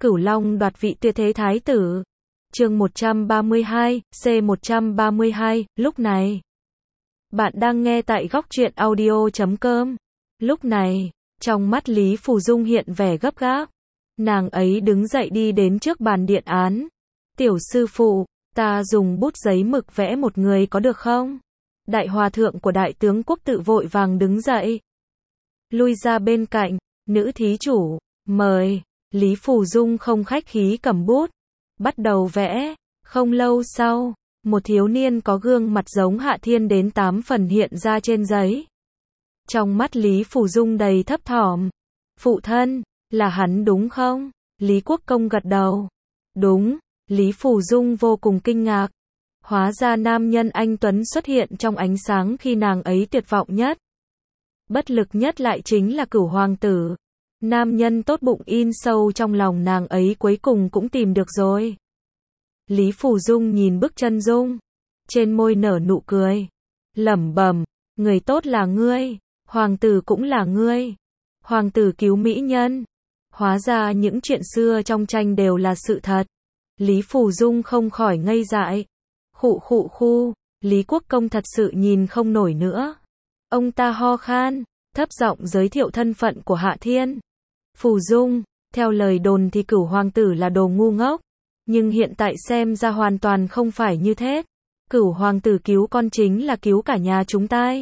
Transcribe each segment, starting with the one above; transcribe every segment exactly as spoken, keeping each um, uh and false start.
Cửu Long đoạt vị tuyệt thế thái tử. Chương một trăm ba mươi hai, C một trăm ba mươi hai, lúc này. Bạn đang nghe tại góc truyện audio chấm com. Lúc này, trong mắt Lý Phù Dung hiện vẻ gấp gáp. Nàng ấy đứng dậy đi đến trước bàn điện án. Tiểu sư phụ, ta dùng bút giấy mực vẽ một người có được không? Đại hòa thượng của đại tướng quốc tự vội vàng đứng dậy. Lui ra bên cạnh, nữ thí chủ, mời. Lý Phù Dung không khách khí cầm bút, bắt đầu vẽ. Không lâu sau, một thiếu niên có gương mặt giống Hạ Thiên đến tám phần hiện ra trên giấy. Trong mắt Lý Phù Dung đầy thấp thỏm. Phụ thân, là hắn đúng không? Lý Quốc Công gật đầu. Đúng, Lý Phù Dung vô cùng kinh ngạc. Hóa ra nam nhân anh tuấn xuất hiện trong ánh sáng khi nàng ấy tuyệt vọng nhất. Bất lực nhất lại chính là Cửu hoàng tử. Nam nhân tốt bụng in sâu trong lòng nàng ấy cuối cùng cũng tìm được rồi. Lý Phù Dung nhìn bức chân dung, trên môi nở nụ cười, lẩm bẩm, người tốt là ngươi, hoàng tử cũng là ngươi. Hoàng tử cứu mỹ nhân. Hóa ra những chuyện xưa trong tranh đều là sự thật. Lý Phù Dung không khỏi ngây dại. Khụ khụ khu, Lý Quốc Công thật sự nhìn không nổi nữa. Ông ta ho khan, thấp giọng giới thiệu thân phận của Hạ Thiên. Phù Dung, theo lời đồn thì Cửu hoàng tử là đồ ngu ngốc, nhưng hiện tại xem ra hoàn toàn không phải như thế. Cửu hoàng tử cứu con chính là cứu cả nhà chúng ta.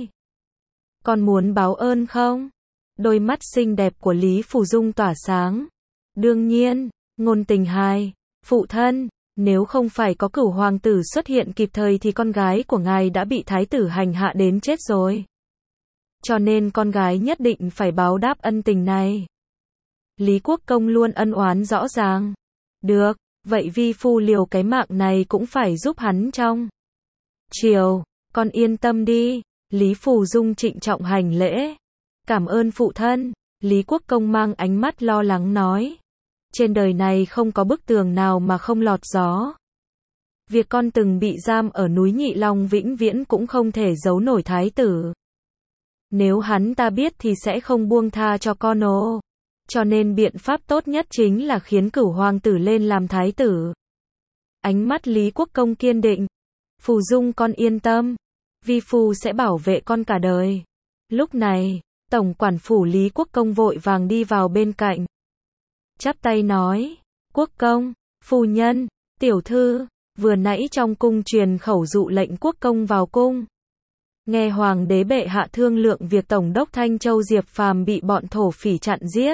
Con muốn báo ơn không? Đôi mắt xinh đẹp của Lý Phù Dung tỏa sáng. Đương nhiên, ngôn tình hài. Phụ thân, nếu không phải có Cửu hoàng tử xuất hiện kịp thời thì con gái của ngài đã bị thái tử hành hạ đến chết rồi. Cho nên con gái nhất định phải báo đáp ân tình này. Lý Quốc Công luôn ân oán rõ ràng. Được, vậy vi phu liều cái mạng này cũng phải giúp hắn trong chiều. Con yên tâm đi. Lý Phù Dung trịnh trọng hành lễ. Cảm ơn phụ thân. Lý Quốc Công mang ánh mắt lo lắng nói. Trên đời này không có bức tường nào mà không lọt gió. Việc con từng bị giam ở núi Nhị Long vĩnh viễn cũng không thể giấu nổi thái tử. Nếu hắn ta biết thì sẽ không buông tha cho con ồ. Cho nên biện pháp tốt nhất chính là khiến Cửu hoàng tử lên làm thái tử. Ánh mắt Lý Quốc Công kiên định. Phù Dung con yên tâm. Vi phu sẽ bảo vệ con cả đời. Lúc này, tổng quản phủ Lý Quốc Công vội vàng đi vào bên cạnh. Chắp tay nói. Quốc công, phu nhân, tiểu thư, vừa nãy trong cung truyền khẩu dụ lệnh quốc công vào cung. Nghe hoàng đế bệ hạ thương lượng việc tổng đốc Thanh Châu Diệp Phàm bị bọn thổ phỉ chặn giết.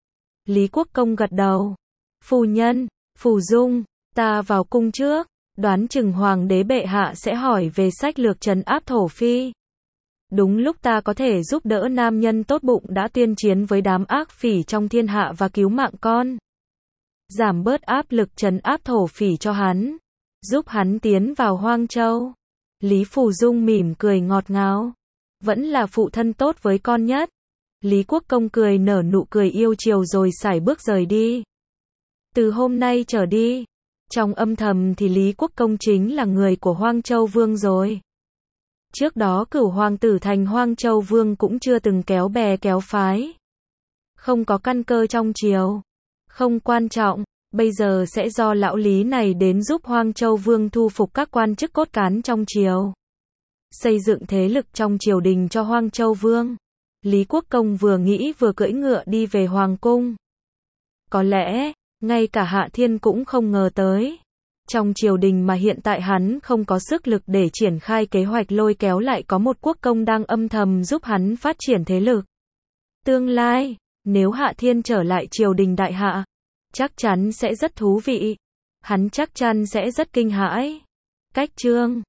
Lý Quốc Công gật đầu. Phu nhân, Phù Dung, ta vào cung trước, đoán chừng hoàng đế bệ hạ sẽ hỏi về sách lược trấn áp thổ phi. Đúng lúc ta có thể giúp đỡ nam nhân tốt bụng đã tuyên chiến với đám ác phỉ trong thiên hạ và cứu mạng con. Giảm bớt áp lực trấn áp thổ phỉ cho hắn. Giúp hắn tiến vào Hoang Châu. Lý Phù Dung mỉm cười ngọt ngào. Vẫn là phụ thân tốt với con nhất. Lý Quốc Công cười nở nụ cười yêu chiều rồi sải bước rời đi. Từ hôm nay trở đi, trong âm thầm thì Lý Quốc Công chính là người của Hoang Châu Vương rồi. Trước đó Cửu hoàng tử thành Hoang Châu Vương cũng chưa từng kéo bè kéo phái. Không có căn cơ trong triều. Không quan trọng, bây giờ sẽ do lão Lý này đến giúp Hoang Châu Vương thu phục các quan chức cốt cán trong triều. Xây dựng thế lực trong triều đình cho Hoang Châu Vương. Lý Quốc Công vừa nghĩ vừa cưỡi ngựa đi về Hoàng cung. Có lẽ, ngay cả Hạ Thiên cũng không ngờ tới. Trong triều đình mà hiện tại hắn không có sức lực để triển khai kế hoạch lôi kéo lại có một quốc công đang âm thầm giúp hắn phát triển thế lực. Tương lai, nếu Hạ Thiên trở lại triều đình đại hạ, chắc chắn sẽ rất thú vị. Hắn chắc chắn sẽ rất kinh hãi. Cách chương